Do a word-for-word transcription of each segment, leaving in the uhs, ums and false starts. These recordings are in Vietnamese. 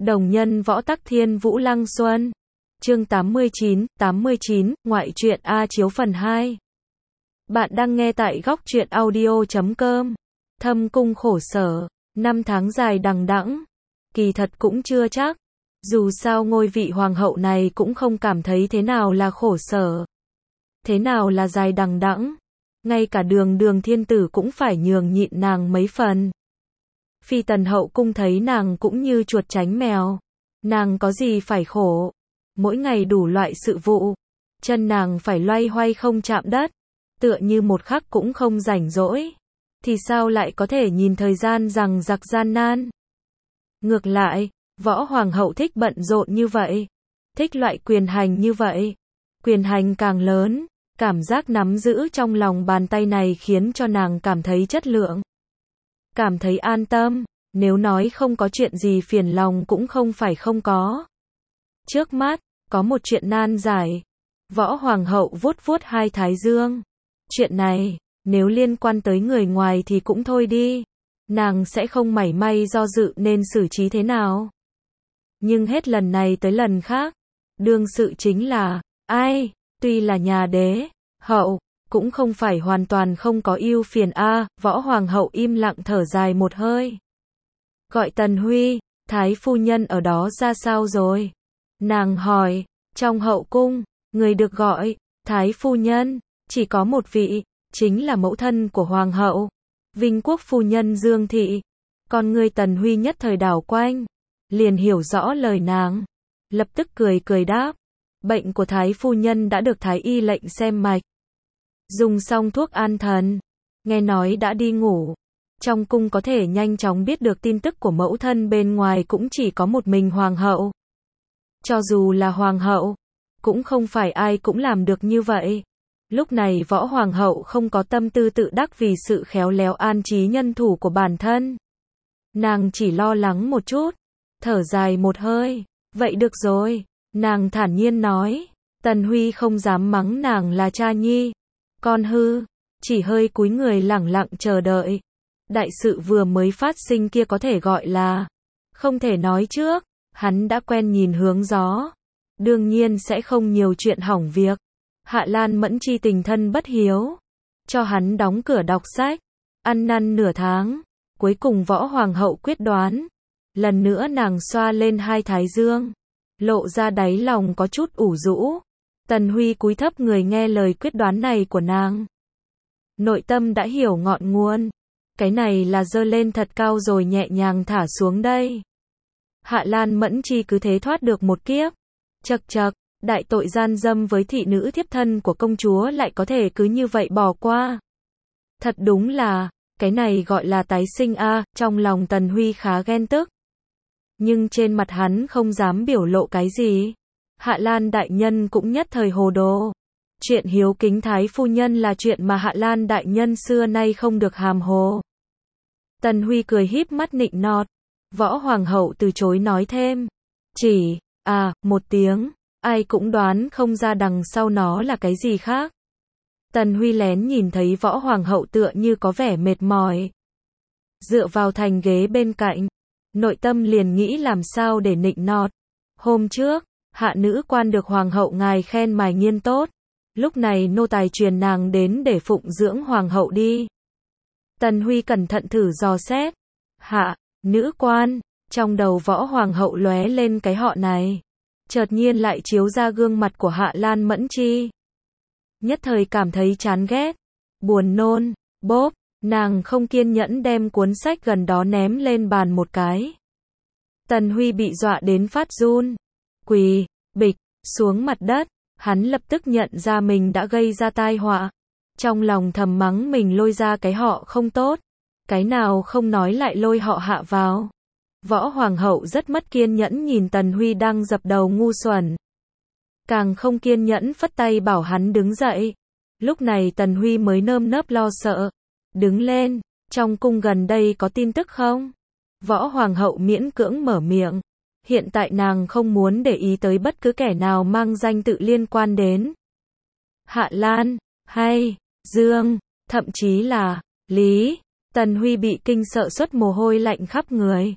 Đồng nhân võ tắc thiên vũ lăng xuân. Chương tám mươi chín, tám mươi chín, ngoại truyện A Chiếu phần hai. Bạn đang nghe tại góc truyện audio chấm com. Thâm cung khổ sở, năm tháng dài đằng đẵng. Kỳ thật cũng chưa chắc. Dù sao ngôi vị hoàng hậu này cũng không cảm thấy thế nào là khổ sở. Thế nào là dài đằng đẵng. Ngay cả đường đường thiên tử cũng phải nhường nhịn nàng mấy phần. Phi tần hậu cung thấy nàng cũng như chuột tránh mèo. Nàng có gì phải khổ. Mỗi ngày đủ loại sự vụ. Chân nàng phải loay hoay không chạm đất. Tựa như một khắc cũng không rảnh rỗi. Thì sao lại có thể nhìn thời gian rằng giặc gian nan. Ngược lại, võ hoàng hậu thích bận rộn như vậy. Thích loại quyền hành như vậy. Quyền hành càng lớn, cảm giác nắm giữ trong lòng bàn tay này khiến cho nàng cảm thấy chất lượng. Cảm thấy an tâm, nếu nói không có chuyện gì phiền lòng cũng không phải không có. Trước mắt, có một chuyện nan giải. Võ hoàng hậu vuốt vuốt hai thái dương. Chuyện này, nếu liên quan tới người ngoài thì cũng thôi đi. Nàng sẽ không mảy may do dự nên xử trí thế nào. Nhưng hết lần này tới lần khác, đương sự chính là, ai, tuy là nhà đế, hậu, cũng không phải hoàn toàn không có ưu phiền a. Võ hoàng hậu im lặng thở dài một hơi. Gọi Tần Huy, thái phu nhân ở đó ra sao rồi? Nàng hỏi, trong hậu cung, người được gọi, thái phu nhân, chỉ có một vị, chính là mẫu thân của hoàng hậu, Vinh quốc phu nhân Dương Thị. Con người Tần Huy nhất thời đảo quanh, liền hiểu rõ lời nàng, lập tức cười cười đáp, bệnh của thái phu nhân đã được thái y lệnh xem mạch. Dùng xong thuốc an thần, nghe nói đã đi ngủ. Trong cung có thể nhanh chóng biết được tin tức của mẫu thân bên ngoài cũng chỉ có một mình hoàng hậu. Cho dù là hoàng hậu, cũng không phải ai cũng làm được như vậy. Lúc này võ hoàng hậu không có tâm tư tự đắc vì sự khéo léo an trí nhân thủ của bản thân. Nàng chỉ lo lắng một chút, thở dài một hơi, vậy được rồi, nàng thản nhiên nói. Tần Huy không dám mắng nàng là cha nhi, con hư, chỉ hơi cúi người lẳng lặng chờ đợi. Đại sự vừa mới phát sinh kia có thể gọi là không thể nói trước, hắn đã quen nhìn hướng gió, đương nhiên sẽ không nhiều chuyện hỏng việc. Hạ Lan Mẫn chi tình thân bất hiếu, cho hắn đóng cửa đọc sách, ăn năn nửa tháng, cuối cùng võ hoàng hậu quyết đoán. Lần nữa nàng xoa lên hai thái dương, lộ ra đáy lòng có chút ủ rũ. Tần Huy cúi thấp người nghe lời quyết đoán này của nàng. Nội tâm đã hiểu ngọn nguồn. Cái này là giơ lên thật cao rồi nhẹ nhàng thả xuống đây. Hạ Lan Mẫn chi cứ thế thoát được một kiếp. Chậc chậc, đại tội gian dâm với thị nữ thiếp thân của công chúa lại có thể cứ như vậy bỏ qua. Thật đúng là, cái này gọi là tái sinh a. Trong lòng Tần Huy khá ghen tức. Nhưng trên mặt hắn không dám biểu lộ cái gì. Hạ Lan đại nhân cũng nhất thời hồ đồ. Chuyện hiếu kính thái phu nhân là chuyện mà Hạ Lan đại nhân xưa nay không được hàm hồ. Tần Huy cười híp mắt nịnh nọt. Võ hoàng hậu từ chối nói thêm. Chỉ, à, một tiếng, ai cũng đoán không ra đằng sau nó là cái gì khác. Tần Huy lén nhìn thấy võ hoàng hậu tựa như có vẻ mệt mỏi. Dựa vào thành ghế bên cạnh, nội tâm liền nghĩ làm sao để nịnh nọt. Hôm trước, hạ nữ quan được hoàng hậu ngài khen mài nghiên tốt. Lúc này nô tài truyền nàng đến để phụng dưỡng hoàng hậu đi. Tần Huy cẩn thận thử dò xét. Hạ, nữ quan, trong đầu võ hoàng hậu lóe lên cái họ này. Chợt nhiên lại chiếu ra gương mặt của Hạ Lan Mẫn chi. Nhất thời cảm thấy chán ghét, buồn nôn, bốp, nàng không kiên nhẫn đem cuốn sách gần đó ném lên bàn một cái. Tần Huy bị dọa đến phát run, quỳ, bịch, xuống mặt đất. Hắn lập tức nhận ra mình đã gây ra tai họa. Trong lòng thầm mắng mình lôi ra cái họ không tốt. Cái nào không nói lại lôi họ Hạ vào. Võ hoàng hậu rất mất kiên nhẫn nhìn Tần Huy đang dập đầu ngu xuẩn. Càng không kiên nhẫn phất tay bảo hắn đứng dậy. Lúc này Tần Huy mới nơm nớp lo sợ. Đứng lên, trong cung gần đây có tin tức không? Võ hoàng hậu miễn cưỡng mở miệng. Hiện tại nàng không muốn để ý tới bất cứ kẻ nào mang danh tự liên quan đến Hạ Lan, hay Dương, thậm chí là Lý. Tần Huy bị kinh sợ xuất mồ hôi lạnh khắp người.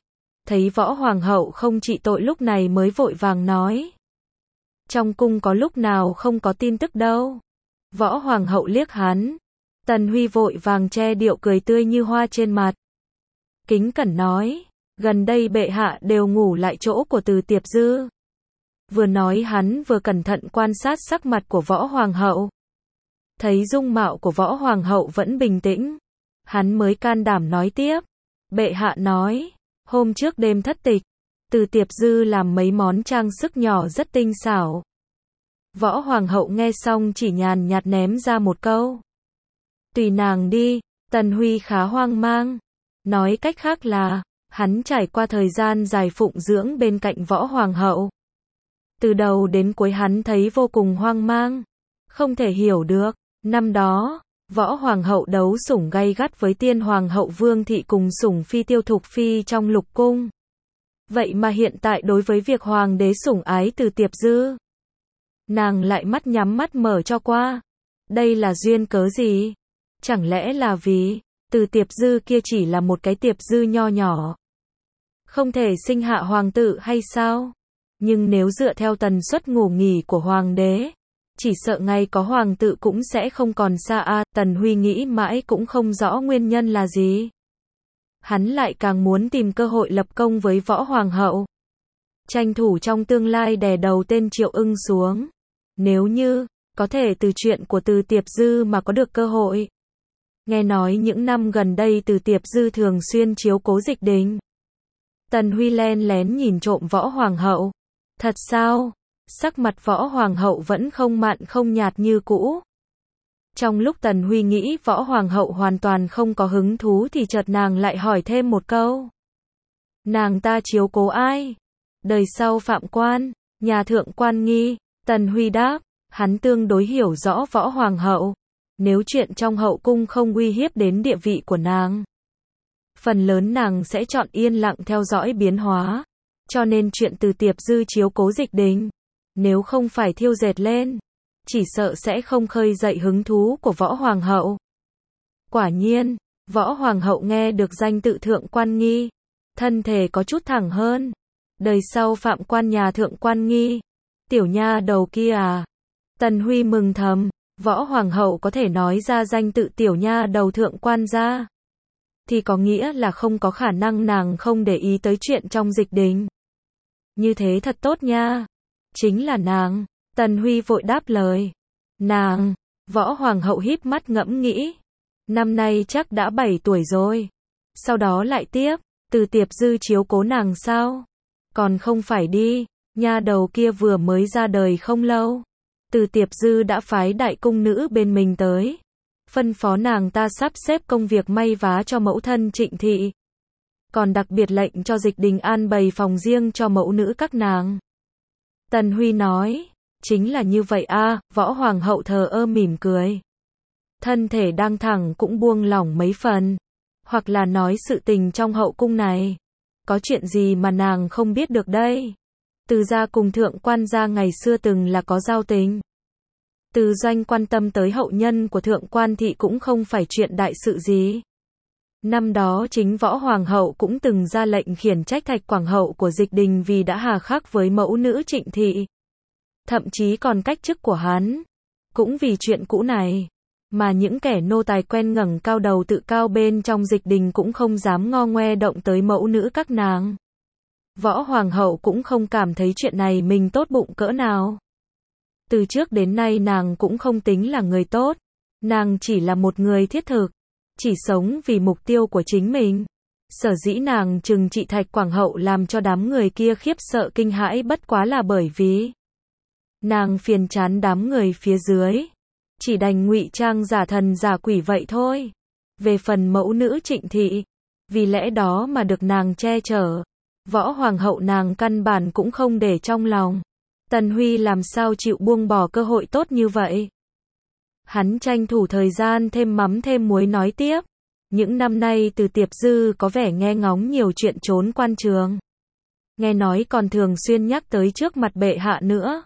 thấy võ hoàng hậu không trị tội lúc này mới vội vàng nói. Trong cung có lúc nào không có tin tức đâu. Võ hoàng hậu liếc hắn. Tần Huy vội vàng che điệu cười tươi như hoa trên mặt. Kính cẩn nói, gần đây bệ hạ đều ngủ lại chỗ của Từ Tiệp Dư. Vừa nói hắn vừa cẩn thận quan sát sắc mặt của võ hoàng hậu. Thấy dung mạo của võ hoàng hậu vẫn bình tĩnh, hắn mới can đảm nói tiếp. Bệ hạ nói, hôm trước đêm thất tịch, Từ Tiệp Dư làm mấy món trang sức nhỏ rất tinh xảo. Võ hoàng hậu nghe xong chỉ nhàn nhạt ném ra một câu. Tùy nàng đi. Tần Huy khá hoang mang. Nói cách khác là, hắn trải qua thời gian dài phụng dưỡng bên cạnh võ hoàng hậu. Từ đầu đến cuối hắn thấy vô cùng hoang mang. Không thể hiểu được, năm đó, võ hoàng hậu đấu sủng gay gắt với tiên hoàng hậu Vương Thị cùng sủng phi Tiêu Thục Phi trong lục cung. Vậy mà hiện tại đối với việc hoàng đế sủng ái Từ Tiệp Dư, nàng lại mắt nhắm mắt mở cho qua. Đây là duyên cớ gì? Chẳng lẽ là vì Từ Tiệp Dư kia chỉ là một cái Tiệp Dư nho nhỏ, không thể sinh hạ hoàng tử hay sao? Nhưng nếu dựa theo tần suất ngủ nghỉ của hoàng đế, chỉ sợ ngay có hoàng tử cũng sẽ không còn xa a. Tần Huy nghĩ mãi cũng không rõ nguyên nhân là gì. Hắn lại càng muốn tìm cơ hội lập công với võ hoàng hậu, tranh thủ trong tương lai đè đầu tên Triệu Ưng xuống. Nếu như có thể từ chuyện của Từ Tiệp Dư mà có được cơ hội. Nghe nói những năm gần đây Từ Tiệp Dư thường xuyên chiếu cố Dịch Đình. Tần Huy len lén nhìn trộm võ hoàng hậu. Thật sao? Sắc mặt võ hoàng hậu vẫn không mặn không nhạt như cũ. Trong lúc Tần Huy nghĩ võ hoàng hậu hoàn toàn không có hứng thú thì chợt nàng lại hỏi thêm một câu. Nàng ta chiếu cố ai? Đời sau Phạm Quan, nhà thượng quan nghi. Tần Huy đáp, hắn tương đối hiểu rõ võ hoàng hậu. Nếu chuyện trong hậu cung không uy hiếp đến địa vị của nàng, phần lớn nàng sẽ chọn yên lặng theo dõi biến hóa. Cho nên chuyện Từ Tiệp Dư chiếu cố Dịch Đình, nếu không phải thiêu dệt lên, chỉ sợ sẽ không khơi dậy hứng thú của võ hoàng hậu. Quả nhiên, võ hoàng hậu nghe được danh tự thượng quan nghi, thân thể có chút thẳng hơn. Đời sau Phạm Quan nhà thượng quan nghi, tiểu nha đầu kia à? Tần Huy mừng thầm, võ hoàng hậu có thể nói ra danh tự tiểu nha đầu thượng quan gia, thì có nghĩa là không có khả năng nàng không để ý tới chuyện trong Dịch Đình. Như thế thật tốt nha. Chính là nàng. Tần Huy vội đáp lời. Nàng. Võ hoàng hậu híp mắt ngẫm nghĩ. Năm nay chắc đã bảy tuổi rồi. Sau đó lại tiếp. Từ Tiệp Dư chiếu cố nàng sao? Còn không phải đi. Nha đầu kia vừa mới ra đời không lâu. Từ Tiệp Dư đã phái đại cung nữ bên mình tới, phân phó nàng ta sắp xếp công việc may vá cho mẫu thân Trịnh Thị. Còn đặc biệt lệnh cho Dịch Đình an bày phòng riêng cho mẫu nữ các nàng. Tần Huy nói, chính là như vậy a. Võ hoàng hậu thờ ơ mỉm cười. Thân thể đang thẳng cũng buông lỏng mấy phần. Hoặc là nói sự tình trong hậu cung này, có chuyện gì mà nàng không biết được đây? Từ gia cùng thượng quan gia ngày xưa từng là có giao tình. Từ Doanh quan tâm tới hậu nhân của thượng quan thị cũng không phải chuyện đại sự gì. Năm đó chính võ hoàng hậu cũng từng ra lệnh khiển trách Thạch Quảng hậu của Dịch Đình vì đã hà khắc với mẫu nữ Trịnh Thị. Thậm chí còn cách chức của hắn. Cũng vì chuyện cũ này, mà những kẻ nô tài quen ngẩng cao đầu tự cao bên trong Dịch Đình cũng không dám ngo ngoe động tới mẫu nữ các nàng. Võ hoàng hậu cũng không cảm thấy chuyện này mình tốt bụng cỡ nào. Từ trước đến nay nàng cũng không tính là người tốt. Nàng chỉ là một người thiết thực, chỉ sống vì mục tiêu của chính mình. Sở dĩ nàng trừng trị Thạch Quảng hậu làm cho đám người kia khiếp sợ kinh hãi bất quá là bởi vì nàng phiền chán đám người phía dưới, chỉ đành ngụy trang giả thần giả quỷ vậy thôi. Về phần mẫu nữ Trịnh Thị, vì lẽ đó mà được nàng che chở. Võ hoàng hậu nàng căn bản cũng không để trong lòng. Tần Huy làm sao chịu buông bỏ cơ hội tốt như vậy? Hắn tranh thủ thời gian thêm mắm thêm muối nói tiếp. Những năm nay Từ Tiệp Dư có vẻ nghe ngóng nhiều chuyện trốn quan trường. Nghe nói còn thường xuyên nhắc tới trước mặt bệ hạ nữa.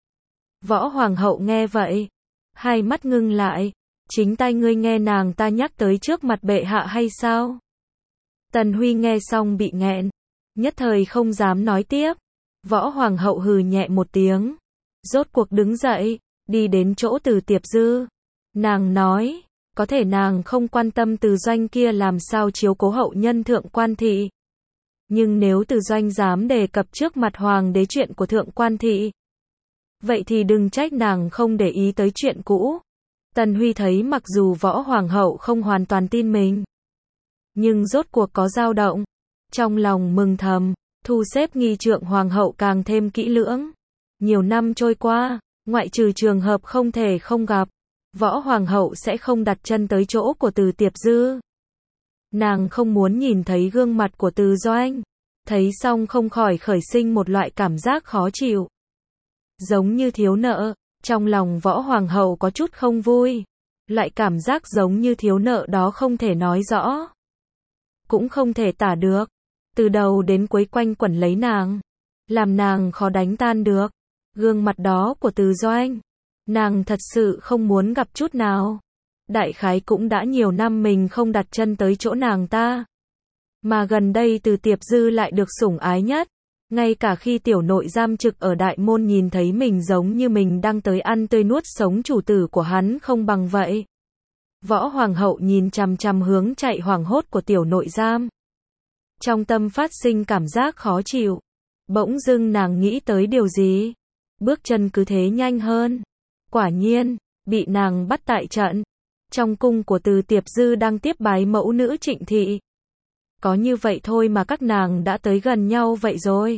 Võ hoàng hậu nghe vậy, hai mắt ngưng lại. Chính tai ngươi nghe nàng ta nhắc tới trước mặt bệ hạ hay sao? Tần Huy nghe xong bị nghẹn. Nhất thời không dám nói tiếp. Võ Hoàng hậu hừ nhẹ một tiếng. Rốt cuộc đứng dậy, đi đến chỗ Từ Tiệp Dư. Nàng nói, có thể nàng không quan tâm Từ Doanh kia làm sao chiếu cố hậu nhân thượng quan thị. Nhưng nếu Từ Doanh dám đề cập trước mặt hoàng đế chuyện của thượng quan thị, vậy thì đừng trách nàng không để ý tới chuyện cũ. Tần Huy thấy mặc dù Võ Hoàng hậu không hoàn toàn tin mình, nhưng rốt cuộc có dao động. Trong lòng mừng thầm, thu xếp nghi trượng hoàng hậu càng thêm kỹ lưỡng. Nhiều năm trôi qua, ngoại trừ trường hợp không thể không gặp, Võ Hoàng hậu sẽ không đặt chân tới chỗ của Từ Tiệp Dư. Nàng không muốn nhìn thấy gương mặt của Từ Doanh. Thấy xong không khỏi khởi sinh một loại cảm giác khó chịu. Giống như thiếu nợ, trong lòng Võ Hoàng hậu có chút không vui. Loại cảm giác giống như thiếu nợ đó không thể nói rõ, cũng không thể tả được. Từ đầu đến cuối quanh quẩn lấy nàng, làm nàng khó đánh tan được. Gương mặt đó của Từ Doanh, nàng thật sự không muốn gặp chút nào. Đại khái cũng đã nhiều năm mình không đặt chân tới chỗ nàng ta. Mà gần đây Từ Tiệp Dư lại được sủng ái nhất. Ngay cả khi tiểu nội giam trực ở đại môn nhìn thấy mình giống như mình đang tới ăn tươi nuốt sống chủ tử của hắn không bằng vậy. Võ Hoàng hậu nhìn chằm chằm hướng chạy hoảng hốt của tiểu nội giam. Trong tâm phát sinh cảm giác khó chịu. Bỗng dưng nàng nghĩ tới điều gì. Bước chân cứ thế nhanh hơn. Quả nhiên, bị nàng bắt tại trận. Trong cung của Từ Tiệp Dư đang tiếp bái mẫu nữ Trịnh Thị. Có như vậy thôi mà các nàng đã tới gần nhau vậy rồi.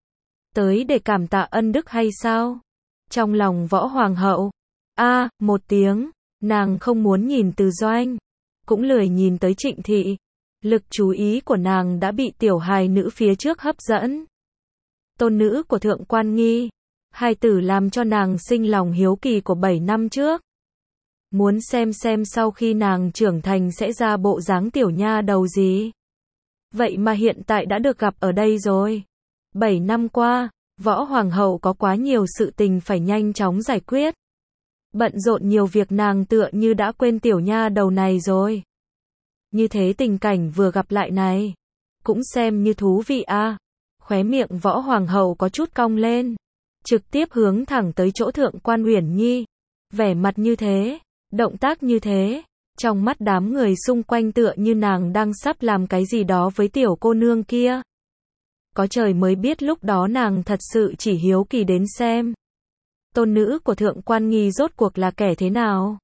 Tới để cảm tạ ân đức hay sao? Trong lòng Võ Hoàng hậu. A, à, một tiếng. Nàng không muốn nhìn Từ Doanh. Cũng lười nhìn tới Trịnh Thị. Lực chú ý của nàng đã bị tiểu hài nữ phía trước hấp dẫn. Tôn nữ của Thượng Quan Nghi. Hài tử làm cho nàng sinh lòng hiếu kỳ của bảy năm trước. Muốn xem xem sau khi nàng trưởng thành sẽ ra bộ dáng tiểu nha đầu gì. Vậy mà hiện tại đã được gặp ở đây rồi. Bảy năm qua, Võ Hoàng hậu có quá nhiều sự tình phải nhanh chóng giải quyết. Bận rộn nhiều việc nàng tựa như đã quên tiểu nha đầu này rồi. Như thế tình cảnh vừa gặp lại này, cũng xem như thú vị à. Khóe miệng Võ Hoàng hậu có chút cong lên. Trực tiếp hướng thẳng tới chỗ Thượng Quan Uyển Nhi. Vẻ mặt như thế, động tác như thế. Trong mắt đám người xung quanh tựa như nàng đang sắp làm cái gì đó với tiểu cô nương kia. Có trời mới biết lúc đó nàng thật sự chỉ hiếu kỳ đến xem. Tôn nữ của Thượng Quan Nghi rốt cuộc là kẻ thế nào?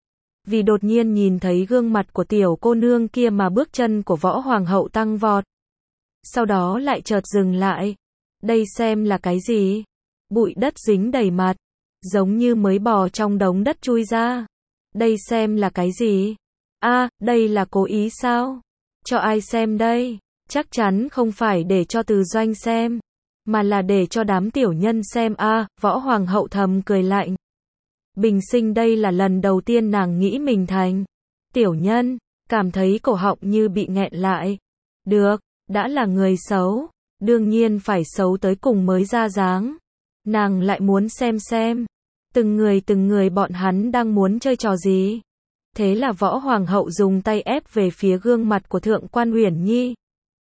Vì đột nhiên nhìn thấy gương mặt của tiểu cô nương kia mà bước chân của Võ Hoàng hậu tăng vọt. Sau đó lại chợt dừng lại. Đây xem là cái gì? Bụi đất dính đầy mặt. Giống như mới bò trong đống đất chui ra. Đây xem là cái gì? A, à, đây là cố ý sao? Cho ai xem đây? Chắc chắn không phải để cho Từ Doanh xem, mà là để cho đám tiểu nhân xem a. À, Võ Hoàng hậu thầm cười lạnh. Bình sinh đây là lần đầu tiên nàng nghĩ mình thành tiểu nhân, cảm thấy cổ họng như bị nghẹn lại. Được, đã là người xấu, đương nhiên phải xấu tới cùng mới ra dáng. Nàng lại muốn xem xem, từng người từng người bọn hắn đang muốn chơi trò gì. Thế là Võ Hoàng hậu dùng tay ép về phía gương mặt của Thượng Quan Uyển Nhi.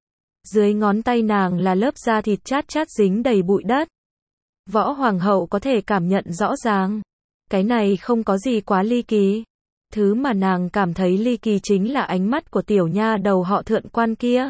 Dưới ngón tay nàng là lớp da thịt chát chát dính đầy bụi đất. Võ Hoàng hậu có thể cảm nhận rõ ràng. Cái này không có gì quá ly kỳ. Thứ mà nàng cảm thấy ly kỳ chính là ánh mắt của tiểu nha đầu họ Thượng Quan kia.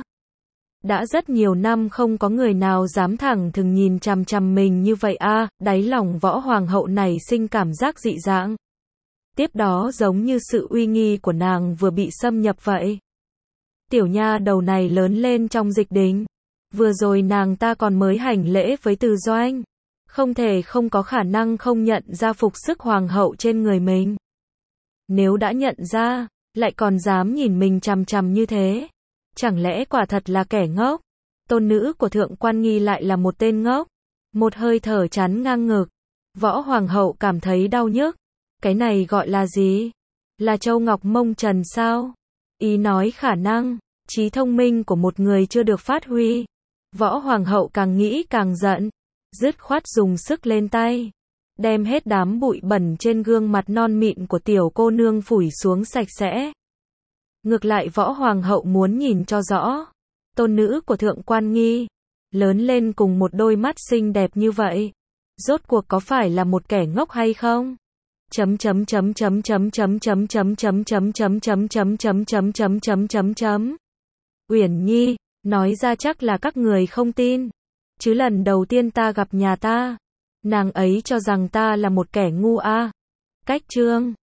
Đã rất nhiều năm không có người nào dám thẳng thừng nhìn chằm chằm mình như vậy a. À, đáy lòng Võ Hoàng hậu này sinh cảm giác dị dạng. Tiếp đó giống như sự uy nghi của nàng vừa bị xâm nhập vậy. Tiểu nha đầu này lớn lên trong dịch đình. Vừa rồi nàng ta còn mới hành lễ với Từ Doanh. Không thể không có khả năng không nhận ra phục sức hoàng hậu trên người mình. Nếu đã nhận ra, lại còn dám nhìn mình chằm chằm như thế. Chẳng lẽ quả thật là kẻ ngốc? Tôn nữ của Thượng Quan Nghi lại là một tên ngốc. Một hơi thở chắn ngang ngực. Võ Hoàng hậu cảm thấy đau nhức. Cái này gọi là gì? Là châu ngọc mông trần sao? Ý nói khả năng, trí thông minh của một người chưa được phát huy. Võ Hoàng hậu càng nghĩ càng giận. Dứt khoát dùng sức lên tay. Đem hết đám bụi bẩn trên gương mặt non mịn của tiểu cô nương phủi xuống sạch sẽ. Ngược lại Võ Hoàng hậu muốn nhìn cho rõ. Tôn nữ của Thượng Quan Nghi, lớn lên cùng một đôi mắt xinh đẹp như vậy. Rốt cuộc có phải là một kẻ ngốc hay không? Chấm chấm chấm chấm chấm chấm chấm chấm chấm chấm chấm chấm chấm chấm chấm chấm chấm chấm chấm. Uyển Nhi, nói ra chắc là các người không tin. Chứ lần đầu tiên ta gặp nhà ta, nàng ấy cho rằng ta là một kẻ ngu a. Cách chương